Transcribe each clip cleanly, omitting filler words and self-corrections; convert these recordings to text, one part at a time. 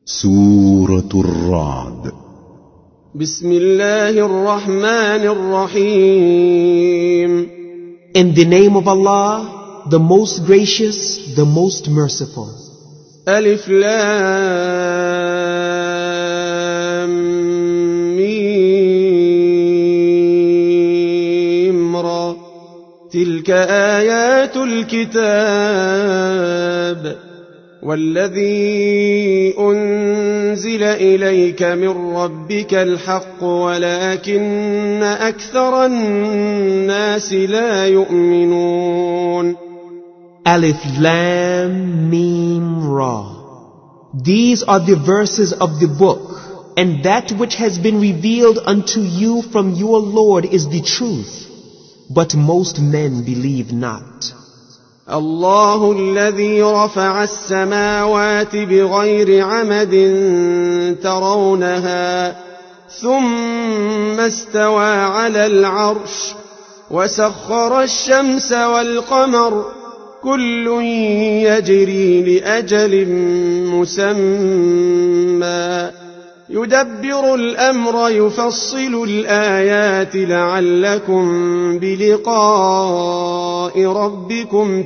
سورة الرعد. بسم الله الرحمن الرحيم. In the name of Allah, the most gracious, the most merciful. ألف لام ميم را. تلك آيات الكتاب والذي أنزل إليك من ربك الحق ولكن أكثر الناس لا يؤمنون. Alif Lam Mim Ra. These are the verses of the book, and that which has been revealed unto you from your Lord is the truth, but most men believe not. الله الذي رفع السماوات بغير عمد ترونها ثم استوى على العرش وسخر الشمس والقمر كل يجري لأجل مسمى يدبر الأمر يفصل الآيات لعلكم بلقاء ربكم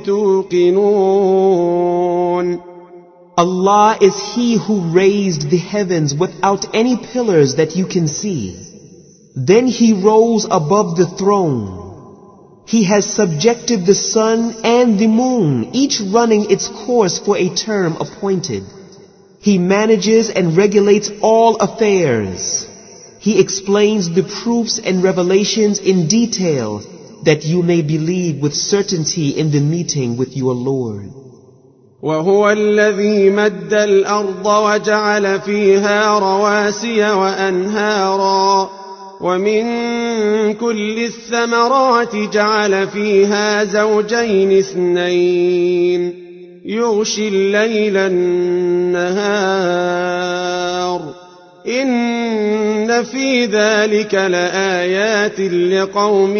توقنون. Allah is He who raised the heavens without any pillars that you can see. Then He rose above the throne. He has subjected the sun and the moon, each running its course for a term appointed. He manages and regulates all affairs. He explains the proofs and revelations in detail that you may believe with certainty in the meeting with your Lord. وهو الذي مد الأرض وجعل فيها رواسي وأنهارا ومن كل الثمرات جعل فيها زوجين اثنين يغشي الليل النهار إن في ذلك لآيات لقوم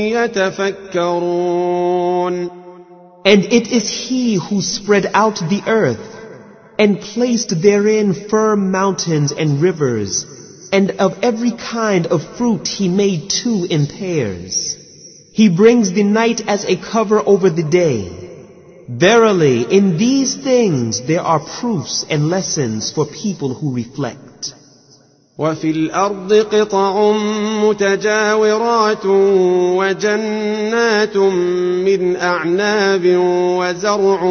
يتفكرون. And it is He who spread out the earth and placed therein firm mountains and rivers, and of every kind of fruit He made two in pairs. He brings the night as a cover over the day. Verily, in these things there are proofs and lessons for people who reflect. وفي الأرض قطع متجاورات وجنات من أعناب وزرع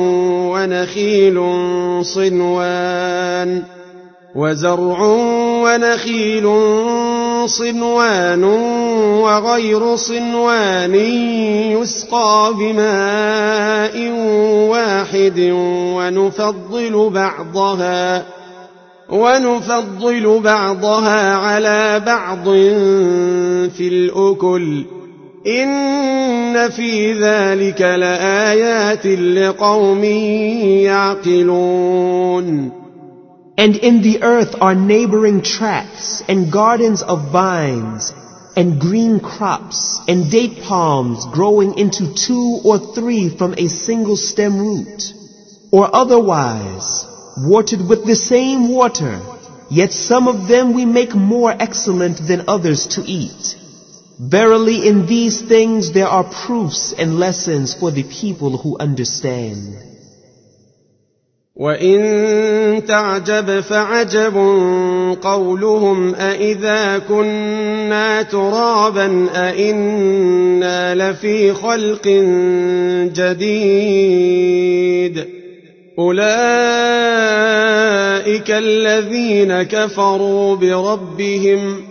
ونخيل صنوان وغير صنوان يسقى بماء واحد ونفضل بعضها على بعض في الأكل إن في ذلك لآيات لقوم يعقلون. And in the earth are neighboring tracts and gardens of vines and green crops and date palms growing into 2 or 3 from a single stem root, or otherwise watered with the same water, yet some of them we make more excellent than others to eat. Verily in these things there are proofs and lessons for the people who understand. وَإِن تَعْجَبْ فَعَجَبٌ قَوْلُهُمْ أَإِذَا كُنَّا تُرَابًا أَإِنَّا لَفِي خَلْقٍ جَدِيدٍ أُولَئِكَ الَّذِينَ كَفَرُوا بِرَبِّهِمْ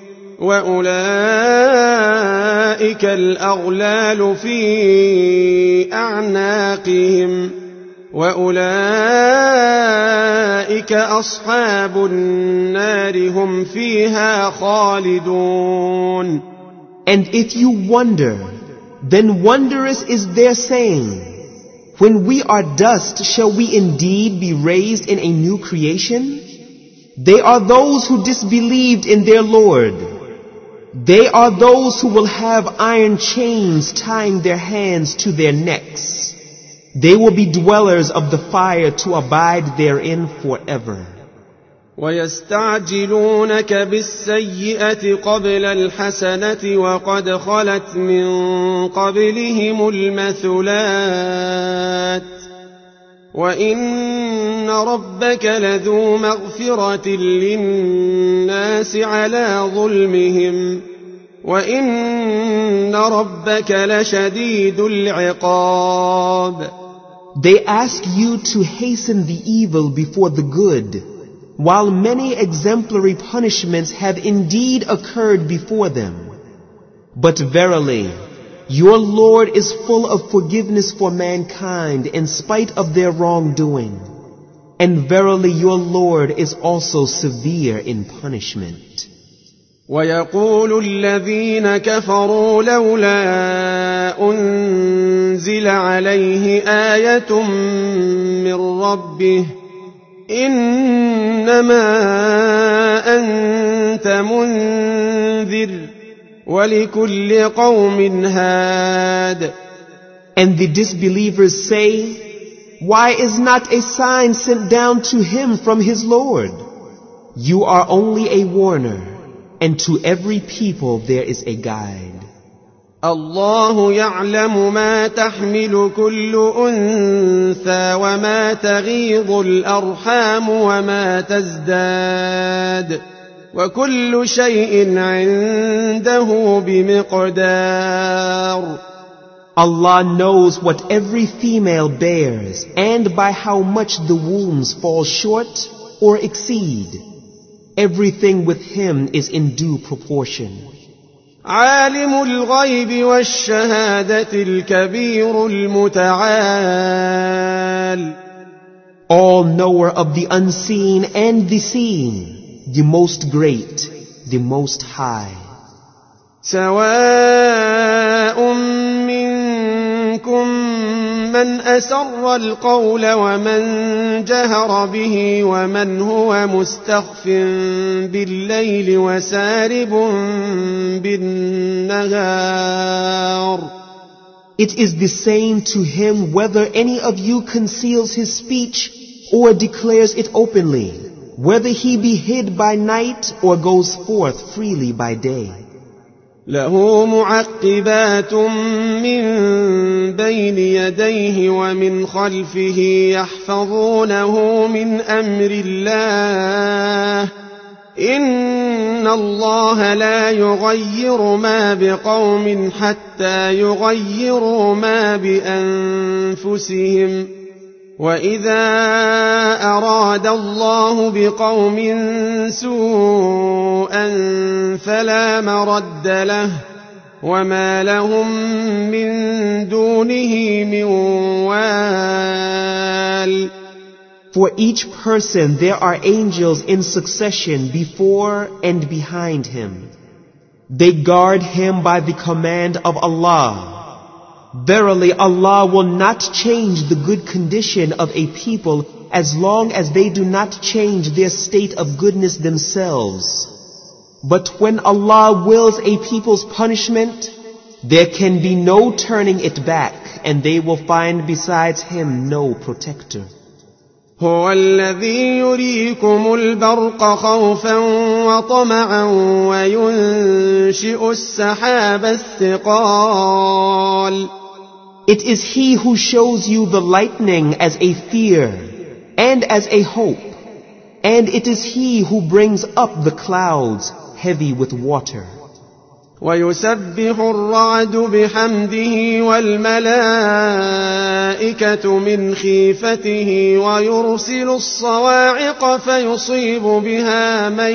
وَأُولَئِكَ الْأَغْلَالُ فِي أَعْنَاقِهِمْ وَأُولَئِكَ أَصْحَابُ النَّارِ هُمْ فِيهَا خَالِدُونَ. And if you wonder, then wondrous is their saying, when we are dust, shall we indeed be raised in a new creation? They are those who disbelieved in their Lord. They are those who will have iron chains tying their hands to their necks. They will be dwellers of the fire to abide therein forever. ويستعجلونك بالسيئة قبل الحسنة وقد خلت من قبلهم المثلات وإن ربك لذو مغفرة للناس على ظلمهم وإن ربك لشديد العقاب. They ask you to hasten the evil before the good, while many exemplary punishments have indeed occurred before them. But verily, your Lord is full of forgiveness for mankind in spite of their wrongdoing. And verily your Lord is also severe in punishment. ويقول الذين كفروا لولا أنزل عليه آية من ربه إنما أنت منذر ولكل قوم هاد. And the disbelievers say, why is not a sign sent down to him from his Lord? You are only a warner, and to every people there is a guide. الله يعلم ما تحمل كل أنثى وما تغيض الأرحام وما تزداد وكل شيء عنده بمقدار. Allah knows what every female bears and by how much the wombs fall short or exceed. Everything with him is in due proportion. عالم الغيب والشهادة الكبير المتعال. All knower of the unseen and the seen, the most great, the most high. سواء منكم من أسر القول ومن جهر به ومن هو مستخف بالليل وسارب بالنهار. It is the same to him whether any of you conceals his speech or declares it openly, whether he be hid by night or goes forth freely by day. له معقبات من بين يديه ومن خلفه يحفظونه من أمر الله إن الله لا يغير ما بقوم حتى يغيروا ما بأنفسهم وإذا أراد الله بقوم سوءا فلا مرد له وما لهم من دونه من وال. For each person there are angels in succession before and behind him. They guard him by the command of Allah. Verily Allah will not change the good condition of a people as long as they do not change their state of goodness themselves. But when Allah wills a people's punishment, there can be no turning it back, and they will find besides him no protector. هو الذي يريكم البرق خوفا وطمعا وينشئ السحاب الثقال. It is he who shows you the lightning as a fear and as a hope, and it is he who brings up the clouds heavy with water. ويسبح الرعد بحمده والملائكة من خيفته ويرسل الصواعق فيصيب بها من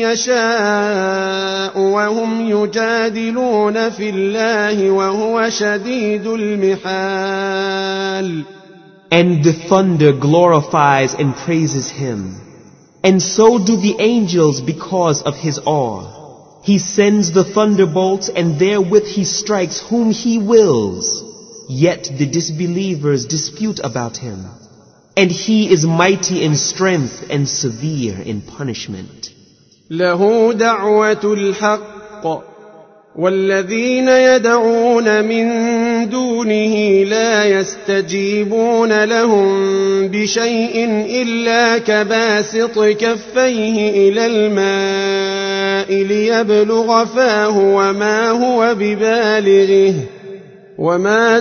يشاء وهم يجادلون في الله وهو شديد المحال. And the thunder glorifies and praises him, and so do the angels because of his awe. He sends the thunderbolts and therewith he strikes whom he wills. Yet the disbelievers dispute about him. And he is mighty in strength and severe in punishment. له دعوة الحق والذين يدعون من دونه لا يستجيبون لهم بشيء إلا كباسط كفيه إلى الماء ليبلغ فاه وما هو ببالغه وما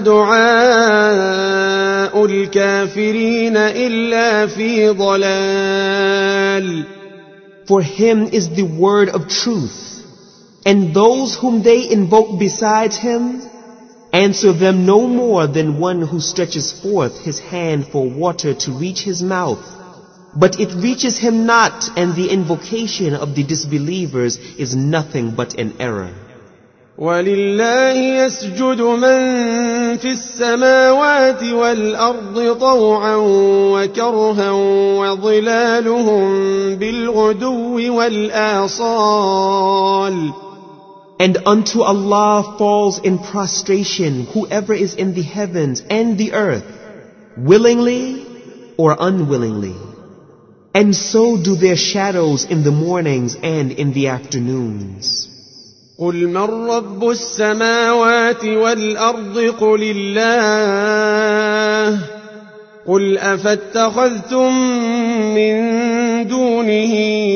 دعاء الكافرين إلا في ضلال. For him is the word of truth, and those whom they invoke besides him answer them no more than one who stretches forth his hand for water to reach his mouth, but it reaches him not, and the invocation of the disbelievers is nothing but an error. وَلِلَّهِ يَسْجُدُ مَن فِي السَّمَاوَاتِ وَالْأَرْضِ طَوْعًا وَكَرْهًا وَظِلَالُهُم بِالْغُدُوِّ وَالْآصَالِ. And unto Allah falls in prostration whoever is in the heavens and the earth, willingly or unwillingly. And so do their shadows in the mornings and in the afternoons. قُلْ مَنْ رَبُّ السَّمَاوَاتِ وَالْأَرْضِ قُلِ اللَّهُ قُلْ أَفَاتَّخَذْتُم مِّن دُونِهِ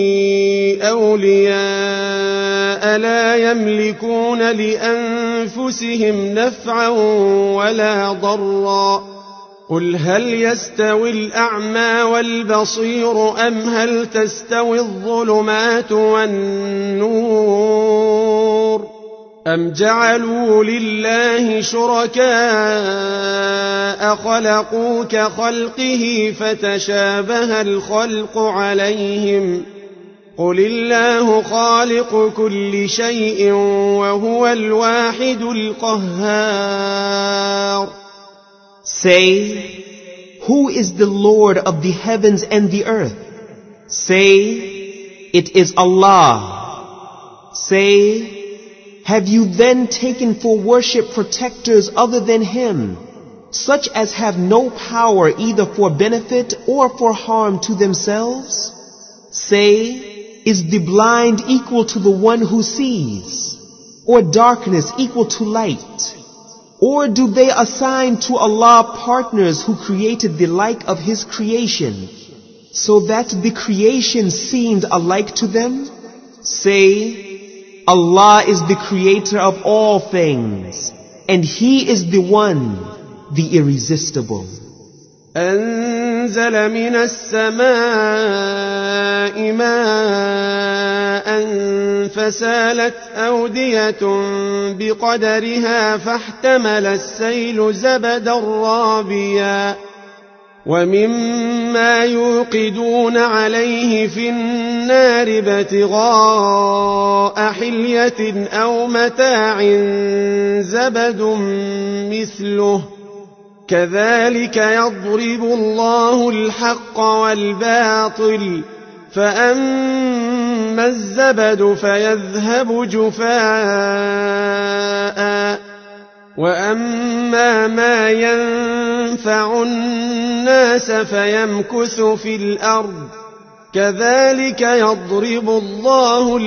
أَوْلِيَاءَ لَا يَمْلِكُونَ لِأَنفُسِهِمْ نَفْعًا وَلَا ضَرًّا قُلْ هَلْ يَسْتَوِي الْأَعْمَى وَالْبَصِيرُ أَمْ هَلْ تَسْتَوِي الظُّلُمَاتُ وَالنُّورُ أَمْ جَعَلُوا لِلَّهِ شُرَكَاءَ خَلَقُوا كَخَلْقِهِ فَتَشَابَهَ الْخَلْقُ عَلَيْهِمْ قُلِ اللَّهُ خَالِقُ كُلِّ شَيْءٍ وَهُوَ الْوَاحِدُ الْقَهَّارُ. Say, who is the Lord of the heavens and the earth? Say, it is Allah. Say, have you then taken for worship protectors other than Him, such as have no power either for benefit or for harm to themselves? Say, is the blind equal to the one who sees, or darkness equal to light? Or do they assign to Allah partners who created the like of His creation, so that the creation seemed alike to them? Say, Allah is the creator of all things, and He is the one, the irresistible. أنزل من السماء ماء فسالت أودية بقدرها فاحتمل السيل زبدا رابيا ومما يوقدون عليه في النار ابتغاء حلية أو متاع زبد مثله كذلك يضرب الله الحق والباطل فأما الزبد فيذهب جفاء وأما ما ينفع الناس فيمكث في الأرض كذلك يضرب الله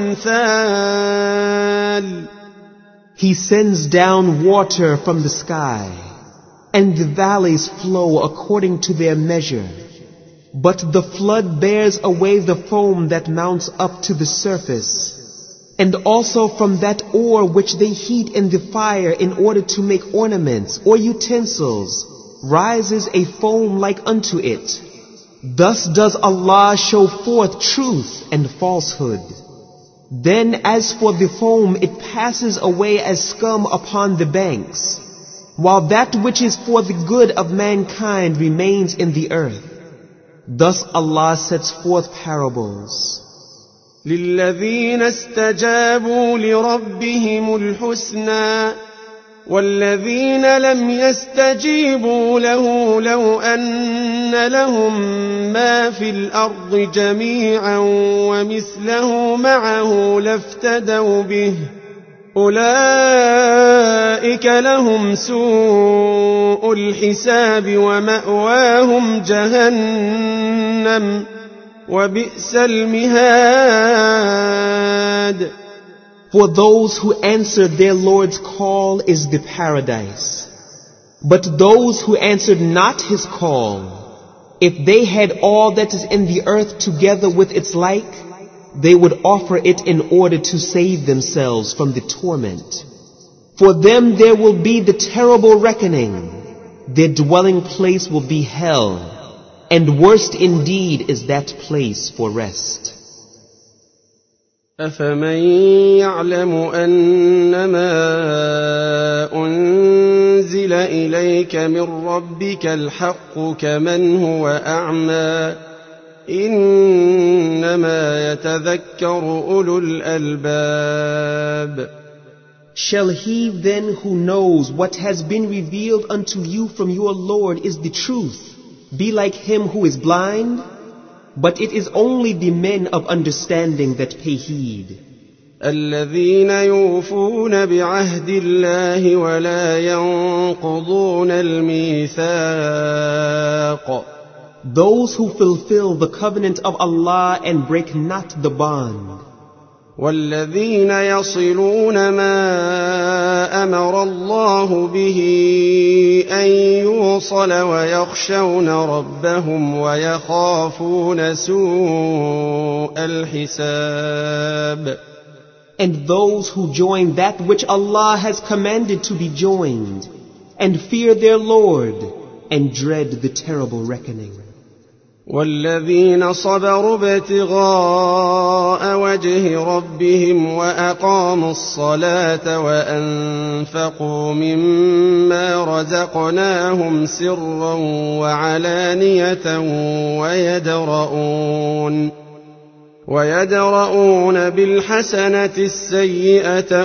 الأمثال. He sends down water from the sky, and the valleys flow according to their measure. But the flood bears away the foam that mounts up to the surface, and also from that ore which they heat in the fire in order to make ornaments or utensils, rises a foam like unto it. Thus does Allah show forth truth and falsehood. Then as for the foam, it passes away as scum upon the banks, while that which is for the good of mankind remains in the earth. Thus Allah sets forth parables. للذين استجابوا لربهم الحسنى والذين لم يستجيبوا له لو أن لهم ما في الأرض جميعا ومثله معه لافتدوا به أولئك لهم سوء الحساب ومأواهم جهنم وبئس المهاد. For those who answered their Lord's call is the paradise. But those who answered not His call, if they had all that is in the earth together with its like, they would offer it in order to save themselves from the torment. For them there will be the terrible reckoning. Their dwelling place will be hell, and worst indeed is that place for rest. أفمن يعلم أنما أنزل إليك من ربك الحق كمن هو أعمى إنما يتذكر أولو الألباب. Shall he then who knows what has been revealed unto you from your Lord is the truth be like him who is blind? But it is only the men of understanding that pay heed. الذين يوفون بعهد الله ولا ينقضون الميثاق. Those who fulfill the covenant of Allah and break not the bond. والذين يصلون ما أمر الله به أن يوصل ويخشون ربهم ويخافون سوء الحساب. And those who join that which Allah has commanded to be joined, and fear their Lord, and dread the terrible reckoning. والذين صبروا ابتغاء وجه ربهم وأقاموا الصلاة وأنفقوا مما رزقناهم سرا وعلانية ويدرؤون بالحسنة السيئة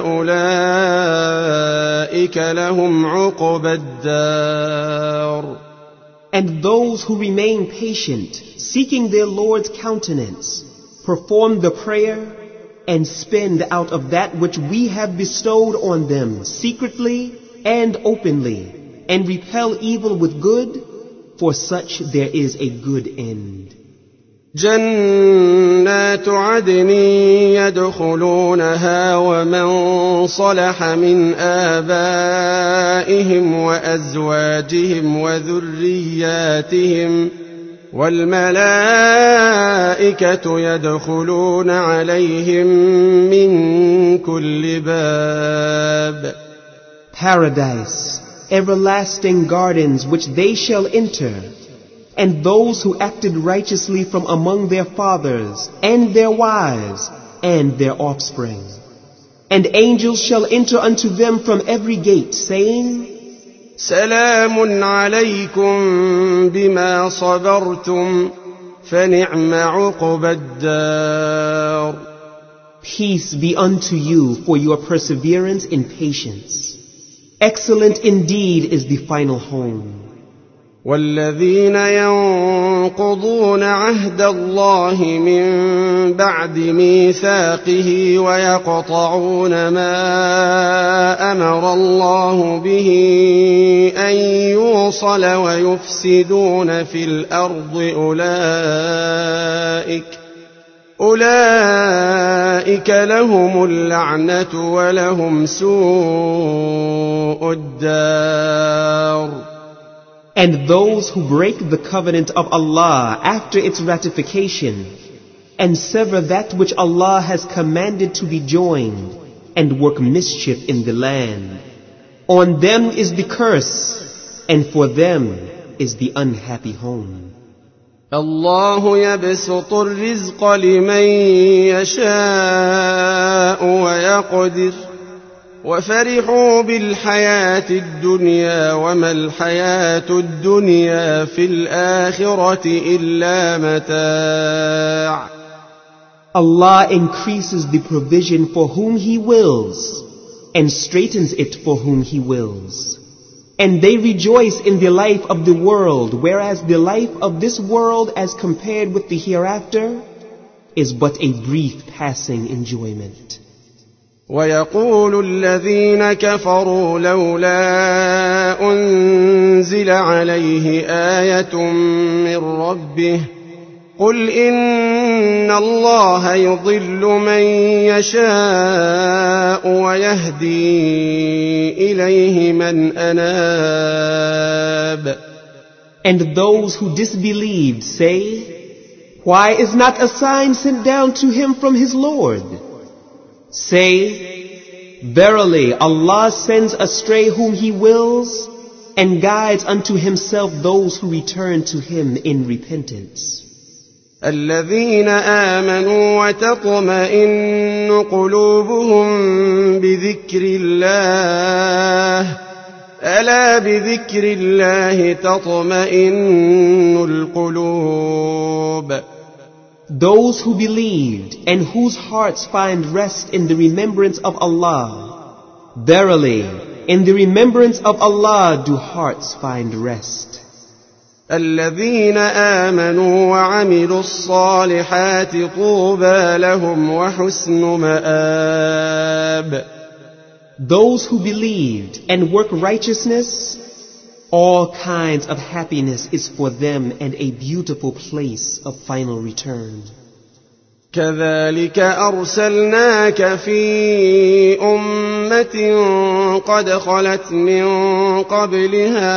أولئك لهم عقبى الدار. And those who remain patient, seeking their Lord's countenance, perform the prayer, and spend out of that which we have bestowed on them secretly and openly, and repel evil with good, for such there is a good end. جنات عدن يدخلونها ومن صلح من آبائهم وأزواجهم وذرياتهم والملائكة يدخلون عليهم من كل باب. Paradise, everlasting gardens which they shall enter, and those who acted righteously from among their fathers, and their wives, and their offspring. And angels shall enter unto them from every gate, saying, سلام عليكم بما صبرتم فنعم عقبى الدار. Peace be unto you for your perseverance in patience. Excellent indeed is the final home. والذين ينقضون عهد الله من بعد ميثاقه ويقطعون ما أمر الله به أن يوصل ويفسدون في الأرض أولئك لهم اللعنة ولهم سوء الدار. And those who break the covenant of Allah after its ratification, and sever that which Allah has commanded to be joined, and work mischief in the land, on them is the curse, and for them is the unhappy home. الله يبسط الرزق لمن يشاء ويقدر وفرحوا بالحياة الدنيا وما الحياة الدنيا في الآخرة إلا متاع. Allah increases the provision for whom He wills and straightens it for whom He wills. And they rejoice in the life of the world, whereas the life of this world as compared with the hereafter is but a brief passing enjoyment. ويقول الذين كفروا لولا أنزل عليه آية من ربه قل إن الله يضل من يشاء ويهدي إليه من أناب. And those who disbelieved say, why is not a sign sent down to him from his Lord? Say, verily Allah sends astray whom He wills and guides unto Himself those who return to Him in repentance. الذين آمنوا وتطمئن قلوبهم بذكر الله ألا بذكر الله تطمئن القلوب. Those who believed and whose hearts find rest in the remembrance of Allah. Verily, in the remembrance of Allah do hearts find rest. الذين آمنوا وعملوا الصالحات طوبى لهم وحسن مآب. Those who believed and work righteousness, all kinds of happiness is for them and a beautiful place of final return. كذلك أرسلناك في أمة قد خلت من قبلها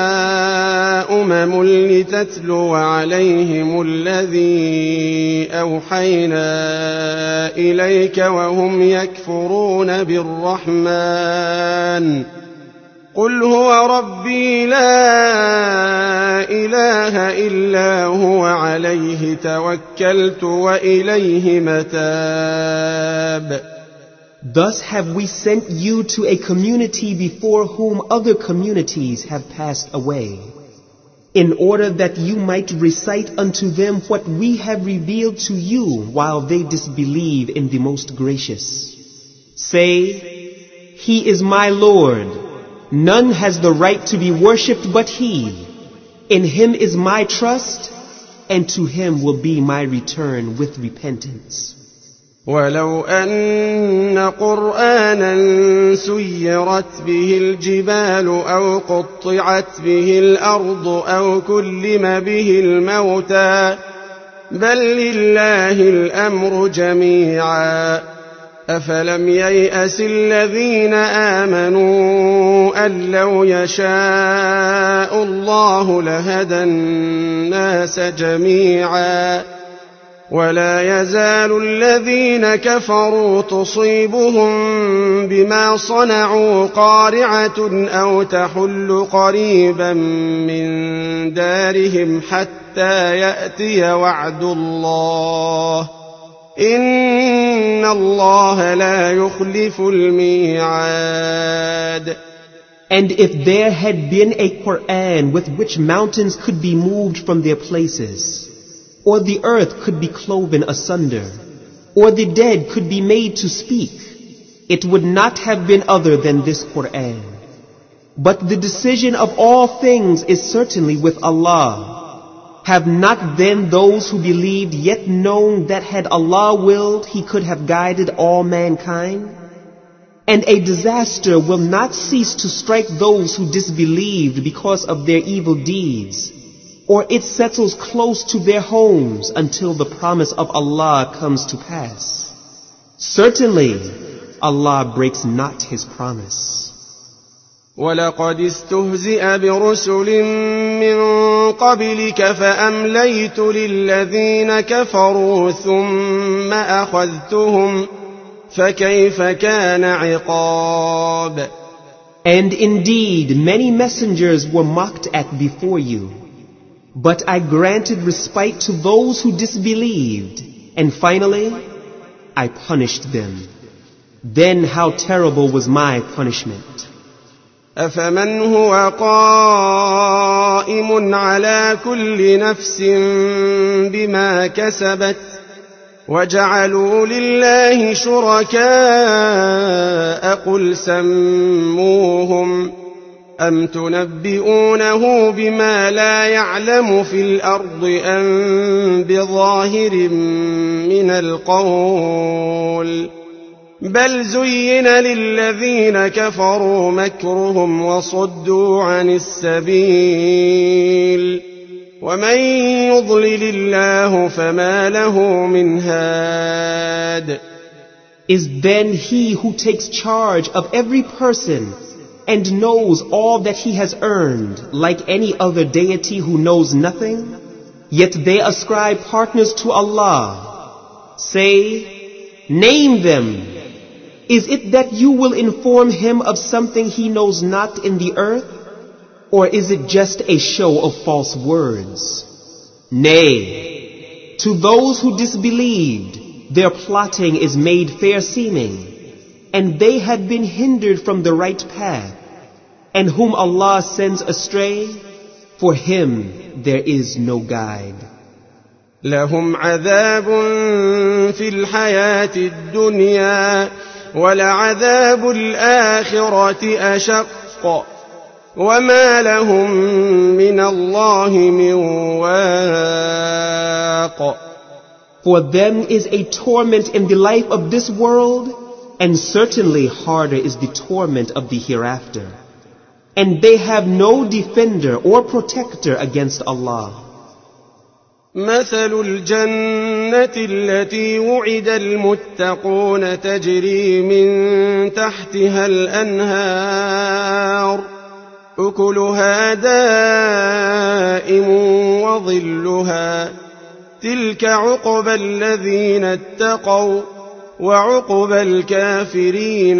لتتلو عليهم الذي أوحينا إليك وهم يكفرون بالرحمن قل هو ربي لا إله إلا هو عليه توكلت وإليه متاب. Thus have we sent you to a community before whom other communities have passed away, in order that you might recite unto them what we have revealed to you while they disbelieve in the Most Gracious. Say, He is my Lord. None has the right to be worshipped but He. In Him is my trust, and to Him will be my return with repentance. ولو أن قرآنا سيرت به الجبال أو قطعت به الأرض أو كلم به الموتى بل لله الأمر جميعا أفلم ييأس الذين آمنوا أن لو يشاء الله لهدى الناس جميعا ولا يزال الذين كفروا تصيبهم بما صنعوا قارعة أو تحل قريبا من دارهم حتى يأتي وعد الله إن الله لا يخلف الميعاد. And if there had been a Quran with which mountains could be moved from their places, or the earth could be cloven asunder, or the dead could be made to speak, it would not have been other than this Quran. But the decision of all things is certainly with Allah. Have not then those who believed yet known that had Allah willed, He could have guided all mankind? And a disaster will not cease to strike those who disbelieved because of their evil deeds, or it settles close to their homes until the promise of Allah comes to pass. Certainly, Allah breaks not His promise. وَلَقَدِ اسْتُهْزِئَ بِرُسُلٍ مِّن قَبْلِكَ فَأَمْلَيْتُ لِلَّذِينَ كَفَرُوا ثُمَّ أَخَذْتُهُمْ فَكَيْفَ كَانَ عِقَابِ. And indeed, many messengers were mocked at before you. But I granted respite to those who disbelieved, and finally, I punished them. Then how terrible was my punishment. أفمن هو قائم على كل نفس بما كسبت وجعلوا لله شركاء قل سموهم أم تنبئونه بما لا يعلم في الأرض أم بظاهر من القول بل زين للذين كفروا مكرهم وصدوا عن السبيل ومن يضلل الله فما له من هاد. Is then he who takes charge of every person and knows all that he has earned, like any other deity who knows nothing? Yet they ascribe partners to Allah. Say, name them. Is it that you will inform him of something he knows not in the earth? Or is it just a show of false words? Nay, to those who disbelieved, their plotting is made fair-seeming, and they had been hindered from the right path, and whom Allah sends astray, for him there is no guide. لهم عذاب في الحياة الدنيا ولعذاب الآخرة أشق وما لهم من الله من واق. For them is a torment in the life of this world, and certainly harder is the torment of the hereafter. And they have no defender or protector against Allah. مثل الجنة التي وعد المتقون تجري من تحتها الأنهار أكلها دائم وظلها تلك عقبى الذين اتقوا وعقبى الكافرين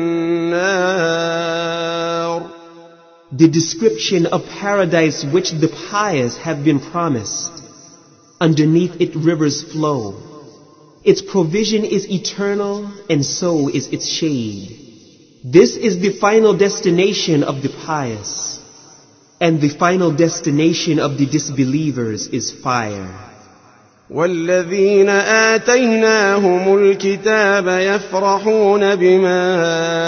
النار. The description of paradise which the pious have been promised. Underneath it rivers flow. Its provision is eternal, and so is its shade. This is the final destination of the pious, and the final destination of the disbelievers is fire. والذين آتيناهم الكتاب يفرحون بما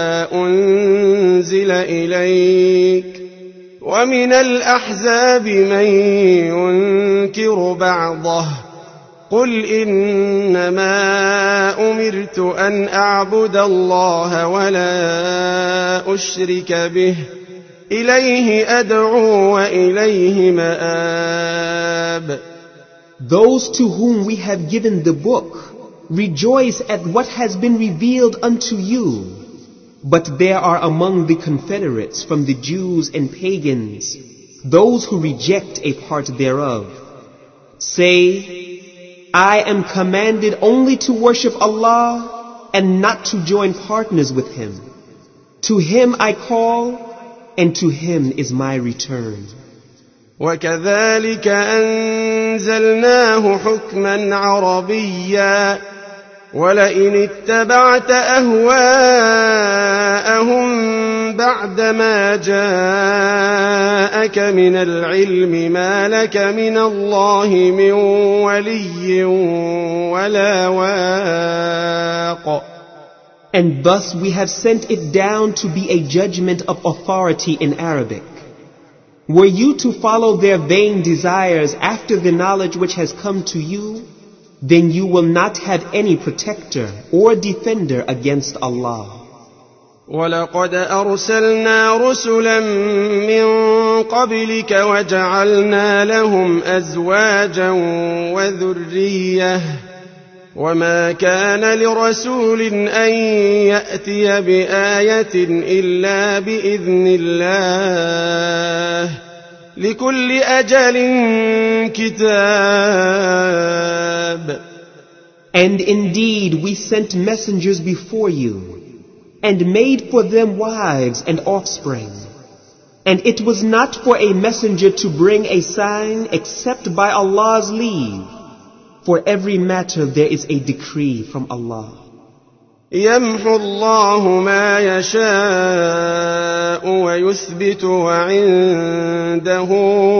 أنزل إليك ومن الأحزاب من ينكر بعضه قل إنما أمرت أن أعبد الله ولا أشرك به إليه أدعو وإليه مآب. Those to whom we have given the book rejoice at what has been revealed unto you. But there are among the confederates from the Jews and pagans those who reject a part thereof. Say, I am commanded only to worship Allah and not to join partners with Him. To Him I call, and to Him is my return. وكذلك أنزلناه حكما عربيا ولئن اتبعت أهواءهم بعدما جاءك من العلم ما لك من الله من ولي ولا واق. And thus we have sent it down to be a judgment of authority in Arabic. Were you to follow their vain desires after the knowledge which has come to you, then you will not have any protector or defender against Allah. وَلَقَدْ أَرْسَلْنَا رُسُلًا مِّن قَبْلِكَ وَجَعَلْنَا لَهُمْ أَزْوَاجًا وَذُرِّيَّةً وَمَا كَانَ لِرَسُولٍ أَن يَأْتِيَ بِآيَةٍ إِلَّا بِإِذْنِ اللَّهِ لِكُلِّ أَجَلٍ كِتَابٌ. And indeed we sent messengers before you, and made for them wives and offspring. And it was not for a messenger to bring a sign except by Allah's leave. For every matter there is a decree from Allah. يَمْحُو اللَّهُ مَا يَشَاءُ وَيُثْبِتُ وَعِندَهُ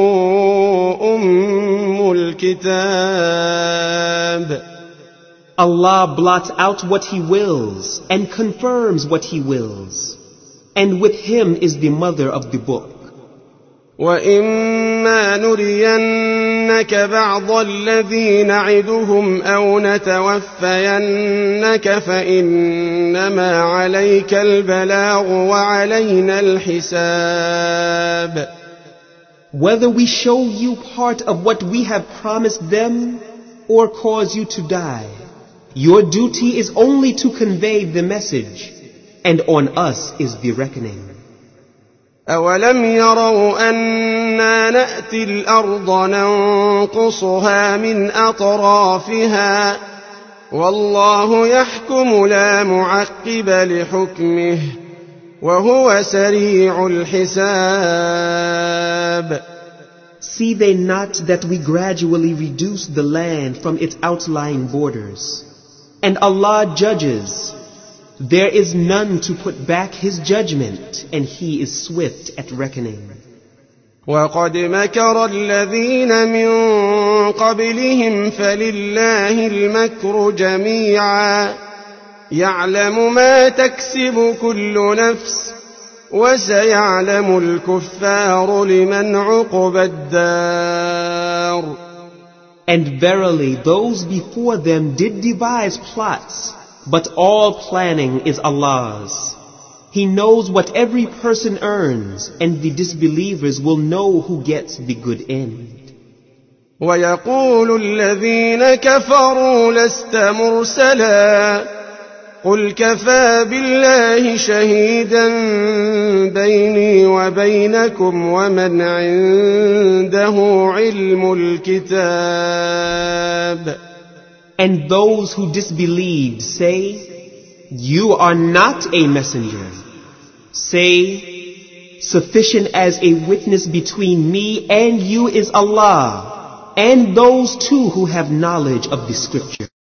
أُمُّ الْكِتَابِ. Allah blots out what He wills and confirms what He wills. And with Him is the mother of the book. وَإِمَّا نُرِيَنَّكَ بَعْضَ الَّذِي نَعِدُهُمْ أَوْ نَتَوَفَّيَنَّكَ فَإِنَّمَا عَلَيْكَ الْبَلَاغُ وَعَلَيْنَا الْحِسَابُ. whether we show you part of what we have promised them or cause you to die, your duty is only to convey the message, and on us is the reckoning. أَوَلَمْ يَرَوْا أَنَّا نَأْتِي الْأَرْضَ نَنقُصُهَا مِنْ أَطْرَافِهَا وَاللَّهُ يَحْكُمُ لَا مُعَقِّبَ لِحُكْمِهِ وَهُوَ سَرِيعُ الْحِسَابِ. See they not that we gradually reduce the land from its outlying borders, and Allah judges. There is none to put back His judgment, and He is swift at reckoning. وَقَدْ مَكَرَ الَّذِينَ مِنْ قَبْلِهِمْ فَلِلَّهِ الْمَكْرُ جَمِيعًا يَعْلَمُ مَا تَكْسِبُ كُلُّ نَفْسٍ وَسَيَعْلَمُ الْكُفَّارُ لِمَنْ عُقْبَى الدَّارِ. And verily those before them did devise plots, but all planning is Allah's. He knows what every person earns, and the disbelievers will know who gets the good end. وَيَقُولُ الَّذِينَ كَفَرُوا لَسْتَ مُرْسَلًا قُلْ كَفَى بِاللَّهِ شَهِيدًا بَيْنِي وَبَيْنَكُمْ وَمَنْ عِندَهُ عِلْمُ الْكِتَابِ. And those who disbelieved say, you are not a messenger. Say, sufficient as a witness between me and you is Allah, and those too who have knowledge of the scripture.